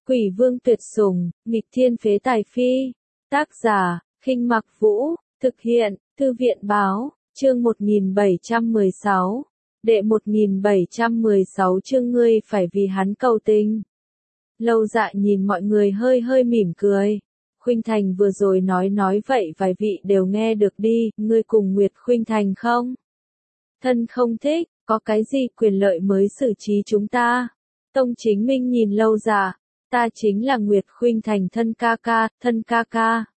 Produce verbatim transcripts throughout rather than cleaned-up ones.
Quỷ vương tuyệt sủng, nghịch thiên phế tài phi. Tác giả, Khinh Mặc Vũ, thực hiện, Thư viện báo, chương một nghìn bảy trăm mười sáu. Đệ một nghìn bảy trăm mười sáu chương ngươi phải vì hắn cầu tình. Lâu Dạ nhìn mọi người hơi hơi mỉm cười. Khuynh Thành vừa rồi nói nói vậy vài vị đều nghe được đi, ngươi cùng Nguyệt Khuynh Thành không? Thân không thích, có cái gì quyền lợi mới xử trí chúng ta? Tông Chính Minh nhìn Lâu Dạ, ta chính là Nguyệt Khuynh Thành thân ca ca, thân ca ca.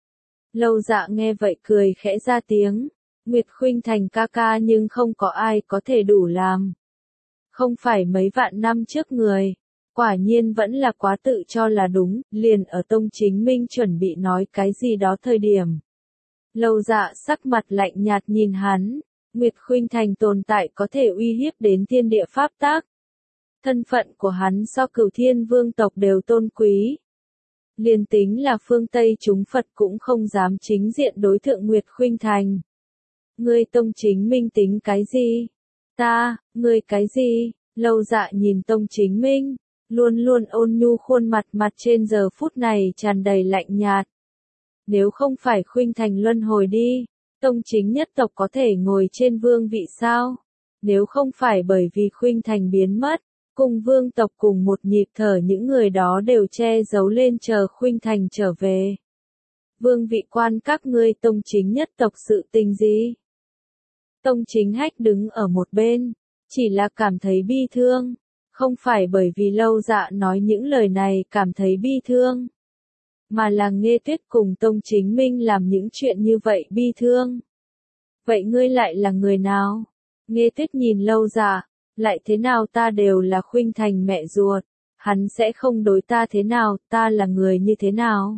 Lâu Dạ nghe vậy cười khẽ ra tiếng, Nguyệt Khuynh Thành ca ca nhưng không có ai có thể đủ làm. Không phải mấy vạn năm trước người, quả nhiên vẫn là quá tự cho là đúng, liền ở Tông Chính Minh chuẩn bị nói cái gì đó thời điểm. Lâu Dạ sắc mặt lạnh nhạt nhìn hắn, Nguyệt Khuynh Thành tồn tại có thể uy hiếp đến thiên địa pháp tắc. Thân phận của hắn so Cửu Thiên Vương tộc đều tôn quý. Liền tính là phương Tây chúng Phật cũng không dám chính diện đối thượng Nguyệt Khuynh Thành. Ngươi Tông Chính Minh tính cái gì? Ta, ngươi cái gì? Lâu Dạ nhìn Tông Chính Minh, luôn luôn ôn nhu khuôn mặt mặt trên giờ phút này tràn đầy lạnh nhạt. Nếu không phải Khuynh Thành luân hồi đi, Tông Chính nhất tộc có thể ngồi trên vương vị sao? Nếu không phải bởi vì Khuynh Thành biến mất, cùng vương tộc cùng một nhịp thở những người đó đều che giấu lên chờ Khuynh Thành trở về. Vương vị quan các ngươi Tông Chính nhất tộc sự tình gì? Tông Chính Hách đứng ở một bên, chỉ là cảm thấy bi thương, không phải bởi vì Lâu Dạ nói những lời này cảm thấy bi thương, mà là Nghê Tuyết cùng Tông Chính Minh làm những chuyện như vậy bi thương. Vậy ngươi lại là người nào? Nghê Tuyết nhìn Lâu Dạ, lại thế nào ta đều là Khuynh Thành mẹ ruột, hắn sẽ không đối ta thế nào, ta là người như thế nào?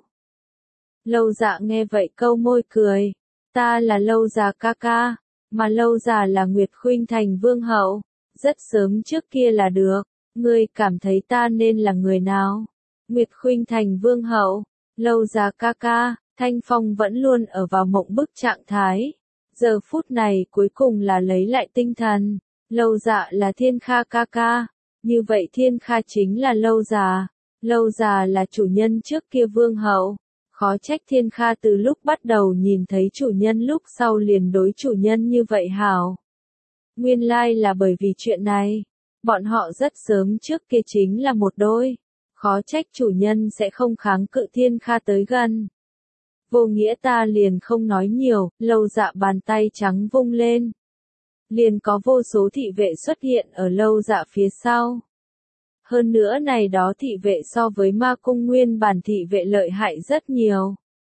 Lâu Dạ nghe vậy câu môi cười, ta là Lâu Dạ ca ca, mà Lâu Dạ là Nguyệt Khuynh Thành vương hậu, rất sớm trước kia là được, ngươi cảm thấy ta nên là người nào? Nguyệt Khuynh Thành vương hậu, Lâu Dạ ca ca, Thanh Phong vẫn luôn ở vào mộng bức trạng thái, giờ phút này cuối cùng là lấy lại tinh thần. Lâu Dạ là Thiên Kha ca ca, như vậy Thiên Kha chính là Lâu Dạ, Lâu Dạ là chủ nhân trước kia vương hậu, khó trách Thiên Kha từ lúc bắt đầu nhìn thấy chủ nhân lúc sau liền đối chủ nhân như vậy hảo. Nguyên lai là bởi vì chuyện này, bọn họ rất sớm trước kia chính là một đôi, khó trách chủ nhân sẽ không kháng cự Thiên Kha tới gần. Vô nghĩa ta liền không nói nhiều, Lâu Dạ bàn tay trắng vung lên. Liền có vô số thị vệ xuất hiện ở Lâu Dạ phía sau. Hơn nữa này đó thị vệ so với ma cung nguyên bản thị vệ lợi hại rất nhiều.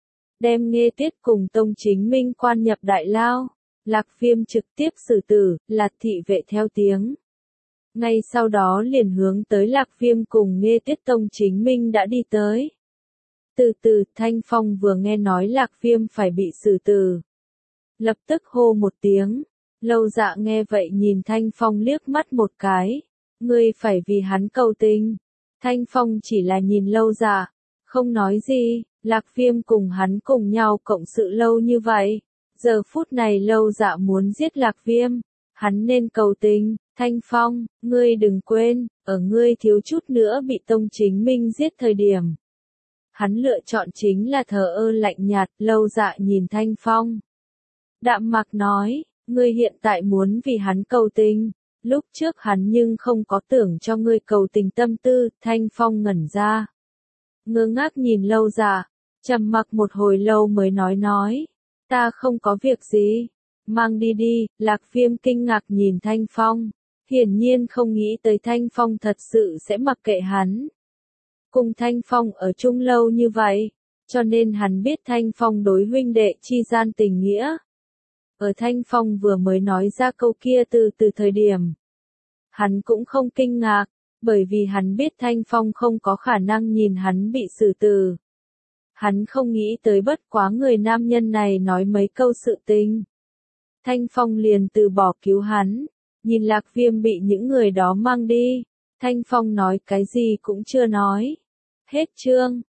Đem Nghê Tuyết cùng Tông Chính Minh quan nhập đại lao, Lạc Viêm trực tiếp xử tử, Lạc thị vệ theo tiếng. Ngay sau đó liền hướng tới Lạc Viêm cùng Nghê Tuyết Tông Chính Minh đã đi tới. Từ từ Thanh Phong vừa nghe nói Lạc Viêm phải bị xử tử, lập tức hô một tiếng. Lâu Dạ nghe vậy nhìn Thanh Phong liếc mắt một cái, ngươi phải vì hắn cầu tình. Thanh Phong chỉ là nhìn Lâu Dạ, không nói gì, Lạc Viêm cùng hắn cùng nhau cộng sự lâu như vậy. Giờ phút này Lâu Dạ muốn giết Lạc Viêm, hắn nên cầu tình. Thanh Phong, ngươi đừng quên, ở ngươi thiếu chút nữa bị Tông Chính Minh giết thời điểm. Hắn lựa chọn chính là thờ ơ lạnh nhạt. Lâu Dạ nhìn Thanh Phong, đạm mạc nói, ngươi hiện tại muốn vì hắn cầu tình, lúc trước hắn nhưng không có tưởng cho ngươi cầu tình tâm tư. Thanh Phong ngẩn ra, ngơ ngác nhìn Lâu Dạ, trầm mặc một hồi lâu mới nói nói, ta không có việc gì, mang đi đi. Lạc Viêm kinh ngạc nhìn Thanh Phong, hiển nhiên không nghĩ tới Thanh Phong thật sự sẽ mặc kệ hắn. Cùng Thanh Phong ở chung lâu như vậy, cho nên hắn biết Thanh Phong đối huynh đệ chi gian tình nghĩa. Ở Thanh Phong vừa mới nói ra câu kia từ từ thời điểm, hắn cũng không kinh ngạc, bởi vì hắn biết Thanh Phong không có khả năng nhìn hắn bị xử tử. Hắn không nghĩ tới bất quá người nam nhân này nói mấy câu sự tình, Thanh Phong liền từ bỏ cứu hắn. Nhìn Lạc Viêm bị những người đó mang đi, Thanh Phong nói cái gì cũng chưa nói. Hết chương.